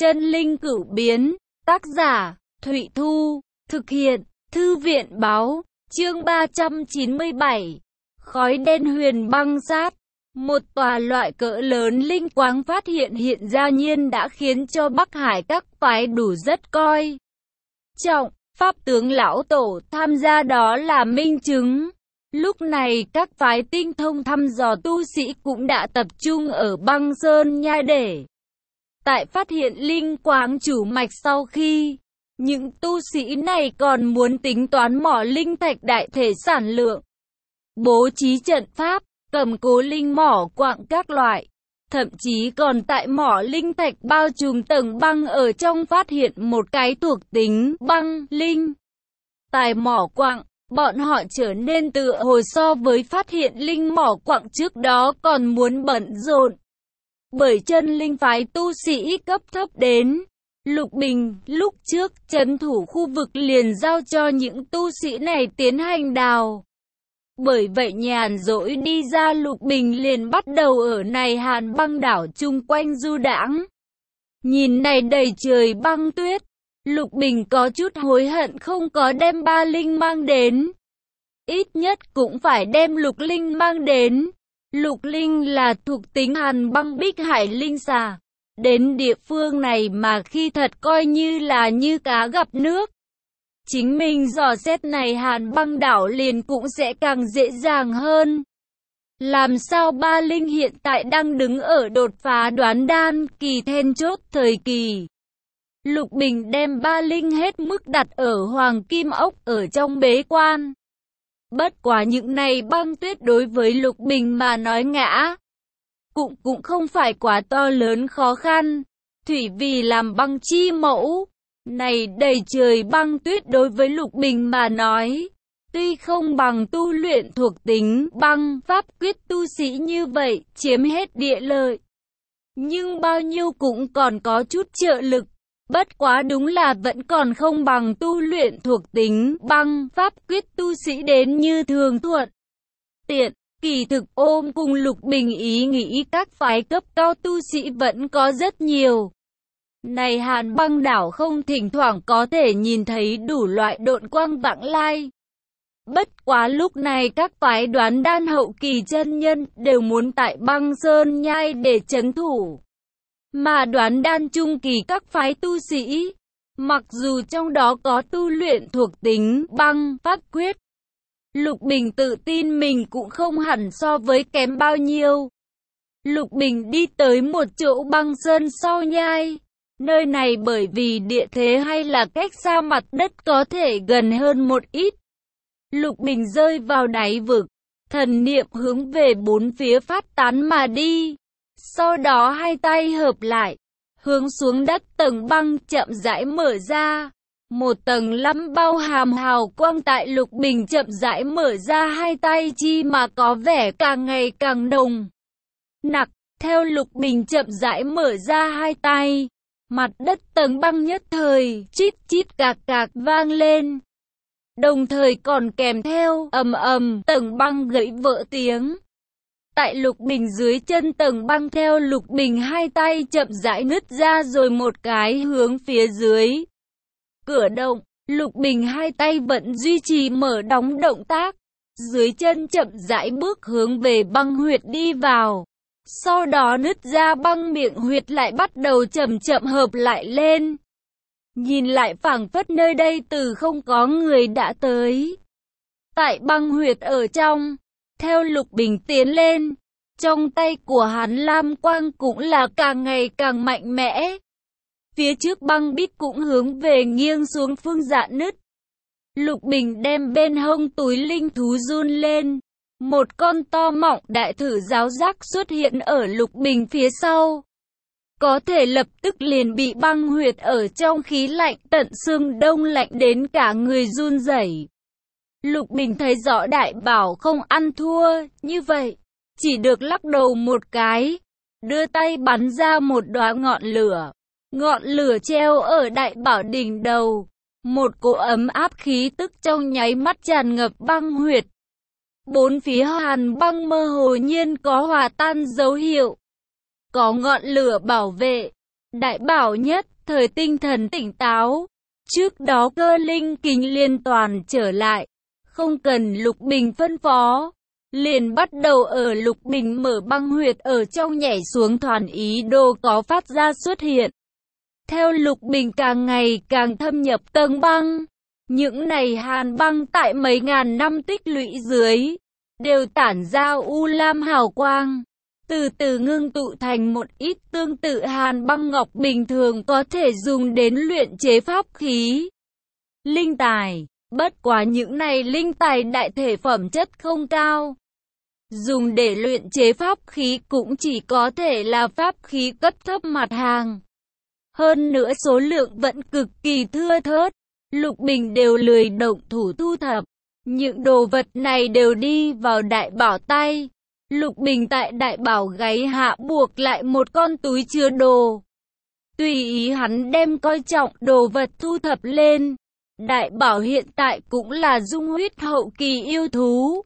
Chân linh cửu biến, tác giả, Thụy Thu, thực hiện, Thư viện báo, chương 397. Khói đen huyền băng sát. Một tòa loại cỡ lớn linh quáng phát hiện ra nhiên đã khiến cho Bắc Hải các phái đủ rất coi trọng. Pháp tướng lão tổ tham gia đó là minh chứng. Lúc này các phái tinh thông thăm dò tu sĩ cũng đã tập trung ở băng sơn nhai để tại phát hiện linh quáng chủ mạch. Sau khi những tu sĩ này còn muốn tính toán mỏ linh thạch đại thể sản lượng, bố trí trận pháp, cầm cố linh mỏ quặng các loại, thậm chí còn tại mỏ linh thạch bao trùm tầng băng ở trong phát hiện một cái thuộc tính băng linh. Tại mỏ quặng, bọn họ trở nên tựa hồ so với phát hiện linh mỏ quặng trước đó còn muốn bận rộn. Bởi chân linh phái tu sĩ cấp thấp đến, Lục Bình lúc trước trấn thủ khu vực liền giao cho những tu sĩ này tiến hành đào. Bởi vậy nhàn rỗi đi ra, Lục Bình liền bắt đầu ở này Hàn băng đảo chung quanh du đãng. Nhìn này đầy trời băng tuyết, Lục Bình có chút hối hận không có đem ba linh mang đến. Ít nhất cũng phải đem lục linh mang đến. Lục linh là thuộc tính hàn băng bích hải linh xà. Đến địa phương này mà khi thật coi như là như cá gặp nước. Chính mình dò xét này Hàn băng đảo liền cũng sẽ càng dễ dàng hơn. Làm sao ba linh hiện tại đang đứng ở đột phá đoán đan kỳ then chốt thời kỳ. Lục Bình đem ba linh hết mức đặt ở Hoàng Kim Ốc ở trong bế quan. Bất quá những này băng tuyết đối với Lục Bình mà nói ngã cũng không phải quá to lớn khó khăn. Thủy vì làm băng chi mẫu, này đầy trời băng tuyết đối với Lục Bình mà nói, tuy không bằng tu luyện thuộc tính băng pháp quyết tu sĩ như vậy chiếm hết địa lợi, nhưng bao nhiêu cũng còn có chút trợ lực. Bất quá đúng là vẫn còn không bằng tu luyện thuộc tính băng pháp quyết tu sĩ đến như thường thuận tiện. Kỳ thực ôm cùng Lục Bình ý nghĩ các phái cấp cao tu sĩ vẫn có rất nhiều. Này Hàn băng đảo không thỉnh thoảng có thể nhìn thấy đủ loại độn quang vãng lai. Bất quá lúc này các phái đoán đan hậu kỳ chân nhân đều muốn tại băng sơn nhai để trấn thủ. Mà đoán đan trung kỳ các phái tu sĩ, mặc dù trong đó có tu luyện thuộc tính băng pháp quyết, Lục Bình tự tin mình cũng không hẳn so với kém bao nhiêu. Lục Bình đi tới một chỗ băng sơn sau nhai. Nơi này bởi vì địa thế hay là cách xa mặt đất có thể gần hơn một ít. Lục Bình rơi vào đáy vực, thần niệm hướng về bốn phía phát tán mà đi. Sau đó hai tay hợp lại, hướng xuống đất tầng băng chậm rãi mở ra. Một tầng lắm bao hàm hào quang tại Lục Bình chậm rãi mở ra hai tay chi mà có vẻ càng ngày càng nồng nặc. Theo Lục Bình chậm rãi mở ra hai tay, mặt đất tầng băng nhất thời chít chít cạc cạc vang lên. Đồng thời còn kèm theo ầm ầm tầng băng gãy vỡ tiếng. Tại Lục Bình dưới chân tầng băng theo Lục Bình hai tay chậm rãi nứt ra rồi một cái hướng phía dưới cửa động. Lục Bình hai tay vẫn duy trì mở đóng động tác. Dưới chân chậm rãi bước hướng về băng huyệt đi vào. Sau đó nứt ra băng miệng huyệt lại bắt đầu chậm chậm hợp lại lên. Nhìn lại phảng phất nơi đây từ không có người đã tới. Tại băng huyệt ở trong, theo Lục Bình tiến lên, trong tay của hắn lam quang cũng là càng ngày càng mạnh mẽ. Phía trước băng bích cũng hướng về nghiêng xuống phương dạ nứt. Lục Bình đem bên hông túi linh thú run lên. Một con to mọng đại thử giáo giác xuất hiện ở Lục Bình phía sau. Có thể lập tức liền bị băng huyệt ở trong khí lạnh tận xương đông lạnh đến cả người run rẩy. Lục Bình thấy rõ đại bảo không ăn thua, như vậy, chỉ được lắc đầu một cái, đưa tay bắn ra một đóa ngọn lửa. Ngọn lửa treo ở đại bảo đỉnh đầu, một cỗ ấm áp khí tức trong nháy mắt tràn ngập băng huyệt. Bốn phía hàn băng mơ hồ nhiên có hòa tan dấu hiệu. Có ngọn lửa bảo vệ, Đại bảo nhất thời tinh thần tỉnh táo. Trước đó cơ linh kính liên toàn trở lại. Không cần Lục Bình phân phó. Liền bắt đầu ở Lục Bình mở băng huyệt ở trong nhảy xuống thoàn ý đồ có phát ra xuất hiện. Theo Lục Bình càng ngày càng thâm nhập tầng băng. Những này hàn băng tại mấy ngàn năm tích lũy dưới. Đều tản ra u lam hào quang. Từ từ ngưng tụ thành một ít tương tự hàn băng ngọc bình thường có thể dùng đến luyện chế pháp khí. Linh tài. Bất quá những này linh tài đại thể phẩm chất không cao. Dùng để luyện chế pháp khí cũng chỉ có thể là pháp khí cấp thấp mặt hàng. Hơn nữa số lượng vẫn cực kỳ thưa thớt. Lục Bình đều lười động thủ thu thập. Những đồ vật này đều đi vào đại bảo tay. Lục Bình tại đại bảo gáy hạ buộc lại một con túi chứa đồ. Tùy ý hắn đem coi trọng đồ vật thu thập lên. Đại bảo hiện tại cũng là dung huyết hậu kỳ yêu thú.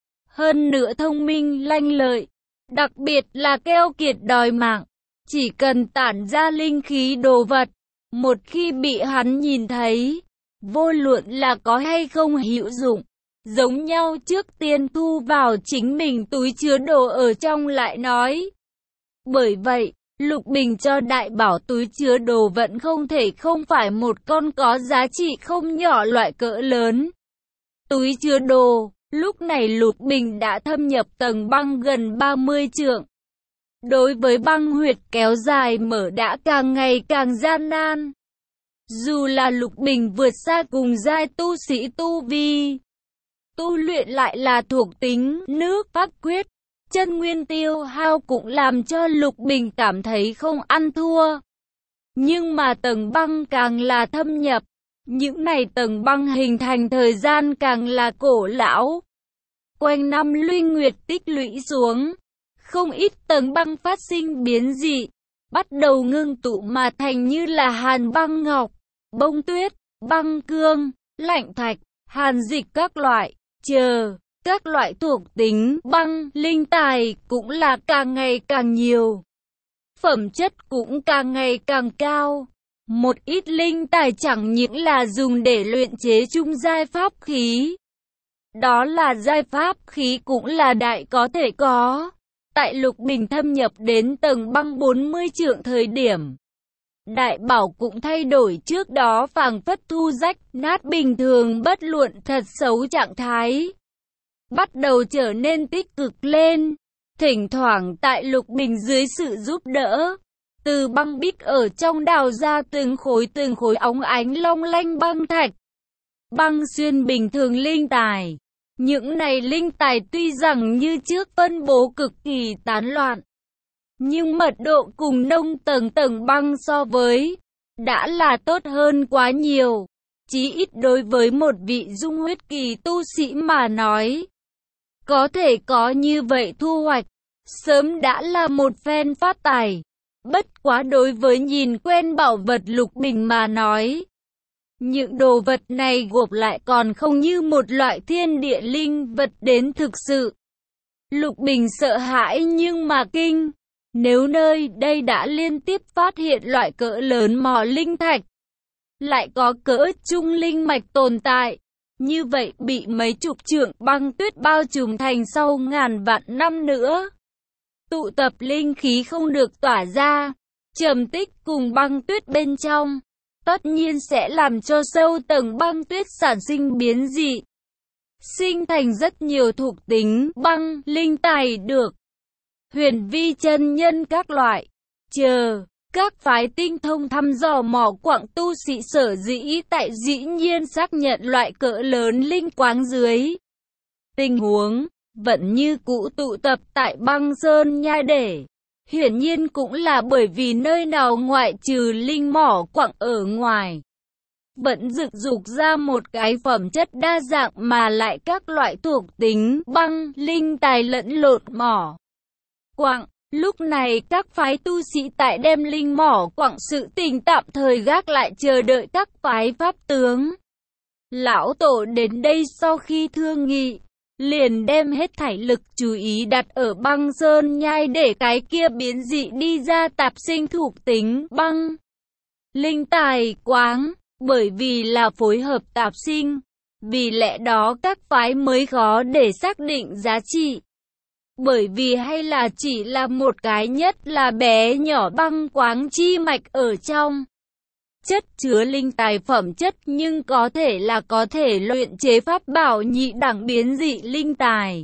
Hơn nữa thông minh lanh lợi. Đặc biệt là keo kiệt đòi mạng. Chỉ cần tản ra linh khí đồ vật. Một khi bị hắn nhìn thấy. Vô luận là có hay không hữu dụng. Giống nhau trước tiên thu vào chính mình túi chứa đồ ở trong lại nói. Bởi vậy, Lục Bình cho đại bảo túi chứa đồ vẫn không thể không phải một con có giá trị không nhỏ loại cỡ lớn. Túi chứa đồ, lúc này Lục Bình đã thâm nhập tầng băng gần 30 trượng. Đối với băng huyệt kéo dài mở đã càng ngày càng gian nan. Dù là Lục Bình vượt xa cùng giai tu sĩ tu vi. Tu luyện lại là thuộc tính nước pháp quyết. Chân nguyên tiêu hao cũng làm cho Lục Bình cảm thấy không ăn thua. Nhưng mà tầng băng càng là thâm nhập. Những này tầng băng hình thành thời gian càng là cổ lão. Quanh năm luy nguyệt tích lũy xuống. Không ít tầng băng phát sinh biến dị. Bắt đầu ngưng tụ mà thành như là hàn băng ngọc, bông tuyết, băng cương, lạnh thạch, hàn dịch các loại. Các loại thuộc tính băng, linh tài cũng là càng ngày càng nhiều. Phẩm chất cũng càng ngày càng cao. Một ít linh tài chẳng những là dùng để luyện chế trung giai pháp khí. Đó là giai pháp khí cũng là đại có thể có. Tại Lục Bình thâm nhập đến tầng băng 40 trượng thời điểm. Đại bảo cũng thay đổi trước đó phảng phất thu rách, nát bình thường bất luận thật xấu trạng thái. Bắt đầu trở nên tích cực lên. Thỉnh thoảng tại Lục Bình dưới sự giúp đỡ. Từ băng bích ở trong đào ra từng khối óng ánh long lanh băng thạch. Băng xuyên bình thường linh tài. Những này linh tài tuy rằng như trước phân bố cực kỳ tán loạn. Nhưng mật độ cùng nông tầng băng so với đã là tốt hơn quá nhiều. Chí ít đối với một vị dung huyết kỳ tu sĩ mà nói. Có thể có như vậy thu hoạch. Sớm đã là một phen phát tài. Bất quá đối với nhìn quen bảo vật Lục Bình mà nói. Những đồ vật này gộp lại còn không như một loại thiên địa linh vật đến thực sự. Lục Bình sợ hãi nhưng mà kinh. Nếu nơi đây đã liên tiếp phát hiện loại cỡ lớn mỏ linh thạch. Lại có cỡ trung linh mạch tồn tại. Như vậy bị mấy chục trượng băng tuyết bao trùm thành sau ngàn vạn năm nữa. Tụ tập linh khí không được tỏa ra. Trầm tích cùng băng tuyết bên trong. Tất nhiên sẽ làm cho sâu tầng băng tuyết sản sinh biến dị. Sinh thành rất nhiều thuộc tính băng, linh tài được. Huyền vi chân nhân các loại. Các phái tinh thông thăm dò mỏ quặng tu sĩ sở dĩ tại dĩ nhiên xác nhận loại cỡ lớn linh quáng dưới. Tình huống vẫn như cũ tụ tập tại băng sơn nhai để. Hiển nhiên cũng là bởi vì nơi nào ngoại trừ linh mỏ quặng ở ngoài. Vẫn rực dục ra một cái phẩm chất đa dạng mà lại các loại thuộc tính băng, linh tài lẫn lộn mỏ quặng. Lúc này các phái tu sĩ tại đem linh mỏ quặng sự tình tạm thời gác lại chờ đợi các phái pháp tướng. Lão tổ đến đây sau khi thương nghị. liền đem hết thảy lực chú ý đặt ở băng sơn nhai để cái kia biến dị đi ra tạp sinh thuộc tính băng. Linh tài quáng, bởi vì là phối hợp tạp sinh, vì lẽ đó các phái mới khó để xác định giá trị. Bởi vì hay là chỉ là một cái nhất là bé nhỏ băng quáng chi mạch ở trong. Chất chứa linh tài phẩm chất nhưng có thể luyện chế pháp bảo nhị đẳng biến dị linh tài.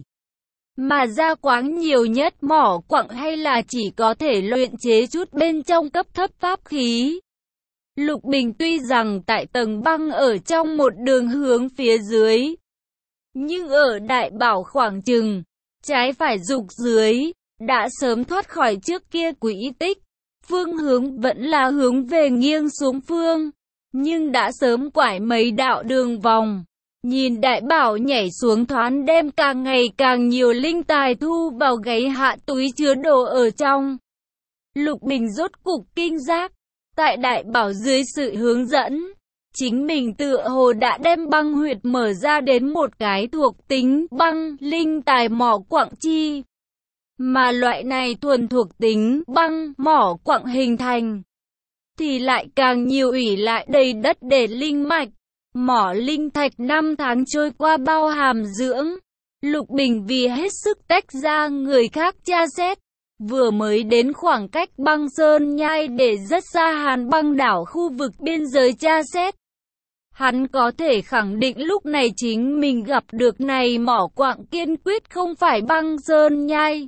Mà ra quáng nhiều nhất mỏ quặng hay là chỉ có thể luyện chế chút bên trong cấp thấp pháp khí. Lục Bình tuy rằng tại tầng băng ở trong một đường hướng phía dưới, nhưng ở đại bảo khoảng chừng trái phải dục dưới, đã sớm thoát khỏi trước kia quỹ tích. Phương hướng vẫn là hướng về nghiêng xuống phương, nhưng đã sớm quải mấy đạo đường vòng. Nhìn đại bảo nhảy xuống thoáng đem càng ngày càng nhiều linh tài thu vào gáy hạ túi chứa đồ ở trong. Lục Bình rốt cục kinh giác, tại đại bảo dưới sự hướng dẫn, chính mình tựa hồ đã đem băng huyệt mở ra đến một cái thuộc tính băng linh tài mỏ quặng chi. Mà loại này thuần thuộc tính băng mỏ quặng hình thành, thì lại càng nhiều ủy lại đầy đất để linh mạch. Mỏ linh thạch 5 tháng trôi qua bao hàm dưỡng. Lục Bình vì hết sức tách ra người khác tra xét, vừa mới đến khoảng cách băng sơn nhai để rất xa Hàn băng đảo khu vực biên giới tra xét. Hắn có thể khẳng định lúc này chính mình gặp được này mỏ quặng kiên quyết không phải băng sơn nhai.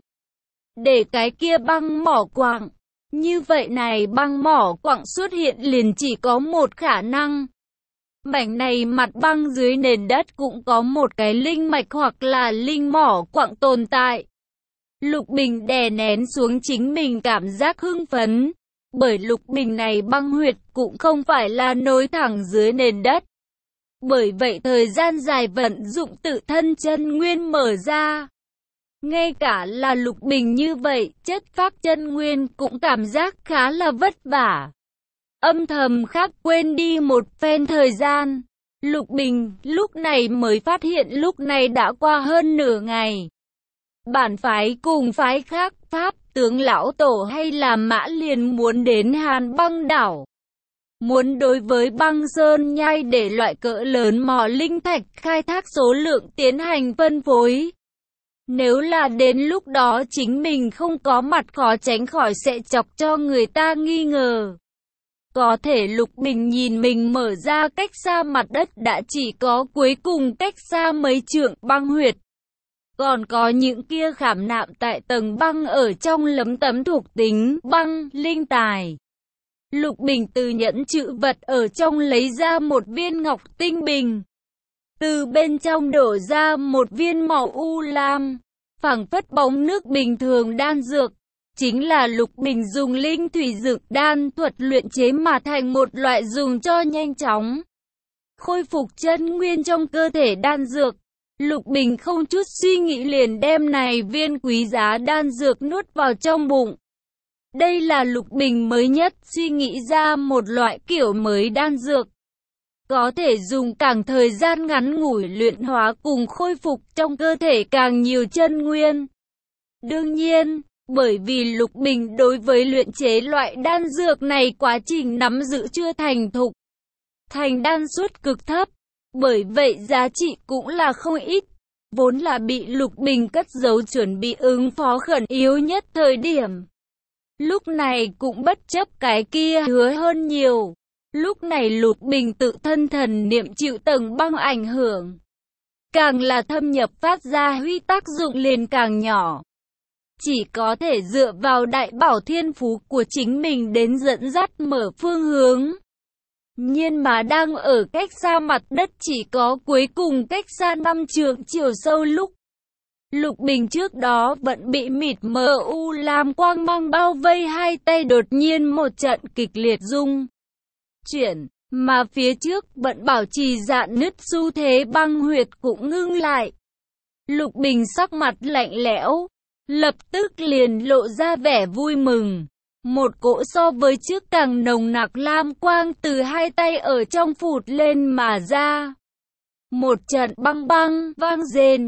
Để cái kia băng mỏ quặng, như vậy này băng mỏ quặng xuất hiện liền chỉ có một khả năng. Mảnh này mặt băng dưới nền đất cũng có một cái linh mạch hoặc là linh mỏ quặng tồn tại. Lục Bình đè nén xuống chính mình cảm giác hưng phấn, bởi Lục Bình này băng huyệt cũng không phải là nối thẳng dưới nền đất. Bởi vậy thời gian dài vận dụng tự thân chân nguyên mở ra. Ngay cả là Lục Bình như vậy, chất pháp chân nguyên cũng cảm giác khá là vất vả. Âm thầm khắc quên đi một phen thời gian. Lục Bình lúc này mới phát hiện lúc này đã qua hơn nửa ngày. Bản phái cùng phái khác Pháp tướng lão tổ hay là Mã liền muốn đến Hàn băng đảo. Muốn đối với băng sơn nhai để loại cỡ lớn mỏ linh thạch khai thác số lượng tiến hành phân phối. Nếu là đến lúc đó chính mình không có mặt khó tránh khỏi sẽ chọc cho người ta nghi ngờ. Có thể Lục Bình nhìn mình mở ra cách xa mặt đất đã chỉ có cuối cùng cách xa mấy trượng băng huyệt. Còn có những kia khảm nạm tại tầng băng ở trong lấm tấm thuộc tính băng linh tài. Lục Bình từ nhẫn trữ vật ở trong lấy ra một viên ngọc tinh bình. Từ bên trong đổ ra một viên màu u lam, phảng phất bóng nước bình thường đan dược. Chính là Lục Bình dùng linh thủy dược đan thuật luyện chế mà thành một loại dùng cho nhanh chóng khôi phục chân nguyên trong cơ thể đan dược. Lục Bình không chút suy nghĩ liền đem này viên quý giá đan dược nuốt vào trong bụng. Đây là Lục Bình mới nhất suy nghĩ ra một loại kiểu mới đan dược. Có thể dùng càng thời gian ngắn ngủi luyện hóa cùng khôi phục trong cơ thể càng nhiều chân nguyên. Đương nhiên, bởi vì Lục Bình đối với luyện chế loại đan dược này quá trình nắm giữ chưa thành thục, thành đan suất cực thấp, bởi vậy giá trị cũng là không ít, vốn là bị Lục Bình cất giấu chuẩn bị ứng phó khẩn yếu nhất thời điểm. Lúc này cũng bất chấp cái kia hứa hơn nhiều, lúc này Lục Bình tự thân thần niệm chịu tầng băng ảnh hưởng, càng là thâm nhập phát ra huy tác dụng liền càng nhỏ. Chỉ có thể dựa vào đại bảo thiên phú của chính mình đến dẫn dắt mở phương hướng. Nhưng mà đang ở cách xa mặt đất chỉ có cuối cùng cách xa 5 trượng chiều sâu lúc. Lục Bình trước đó vẫn bị mịt mờ u lam quang mang bao vây, hai tay đột nhiên một trận kịch liệt rung chuyển, mà phía trước vẫn bảo trì dạn nứt xu thế băng huyệt cũng ngưng lại. Lục Bình sắc mặt lạnh lẽo, lập tức liền lộ ra vẻ vui mừng. Một cỗ so với trước càng nồng nặc lam quang từ hai tay ở trong phụt lên mà ra. Một trận băng băng vang rền,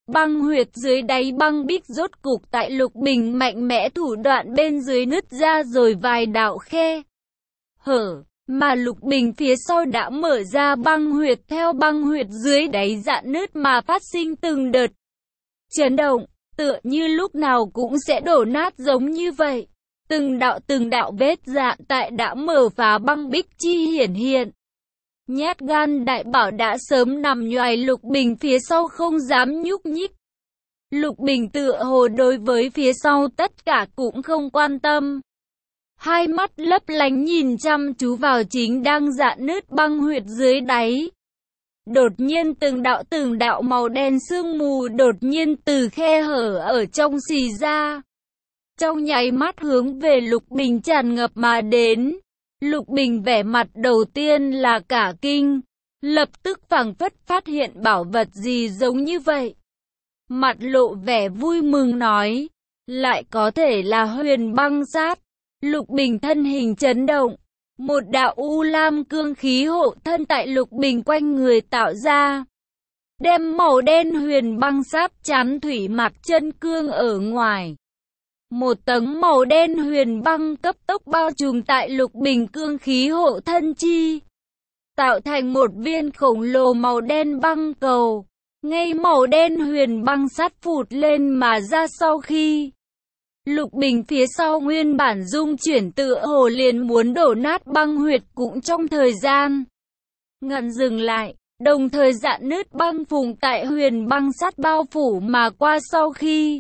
Băng huyệt dưới đáy băng bích rốt cục tại Lục Bình mạnh mẽ thủ đoạn bên dưới nứt ra rồi vài đạo khe hở, mà Lục Bình phía sau đã mở ra băng huyệt, theo băng huyệt dưới đáy rạn nứt mà phát sinh từng đợt chấn động, tựa như lúc nào cũng sẽ đổ nát giống như vậy. Từng đạo vết rạn tại đã mở phá băng bích chi hiển hiện. Nhát gan đại bảo đã sớm nằm nhoài Lục Bình phía sau không dám nhúc nhích. Lục Bình tựa hồ đối với phía sau tất cả cũng không quan tâm. Hai mắt lấp lánh nhìn chăm chú vào chính đang rạn nứt băng huyệt dưới đáy. Đột nhiên từng đạo màu đen sương mù đột nhiên từ khe hở ở trong xì ra. Trong nháy mắt hướng về Lục Bình tràn ngập mà đến. Lục Bình vẻ mặt đầu tiên là cả kinh, lập tức phảng phất phát hiện bảo vật gì giống như vậy. Mặt lộ vẻ vui mừng nói, lại có thể là huyền băng sát. Lục Bình thân hình chấn động, một đạo u lam cương khí hộ thân tại Lục Bình quanh người tạo ra, đem màu đen huyền băng sát chắn thủy mạc chân cương ở ngoài. Một tầng màu đen huyền băng cấp tốc bao trùm tại Lục Bình cương khí hộ thân chi, tạo thành một viên khổng lồ màu đen băng cầu. Ngay màu đen huyền băng sắt phụt lên mà ra sau khi Lục Bình phía sau nguyên bản dung chuyển tựa hồ liền muốn đổ nát băng huyệt cũng trong thời gian ngắn dừng lại, đồng thời rạn nứt băng phùng tại huyền băng sắt bao phủ mà qua sau khi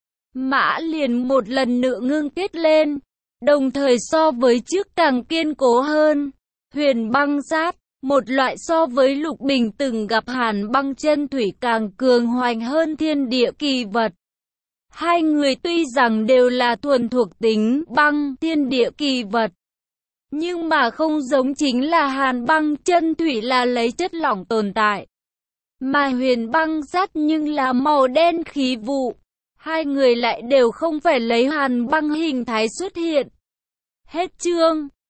mã liền một lần nữa ngưng kết lên, đồng thời so với trước càng kiên cố hơn. Huyền băng sát, một loại so với Lục Bình từng gặp hàn băng chân thủy càng cường hoành hơn thiên địa kỳ vật. Hai người tuy rằng đều là thuần thuộc tính băng thiên địa kỳ vật, nhưng mà không giống chính là hàn băng chân thủy là lấy chất lỏng tồn tại, mà huyền băng sát nhưng là màu đen khí vụ. Hai người lại đều không phải lấy hàn băng hình thái xuất hiện. Hết chương.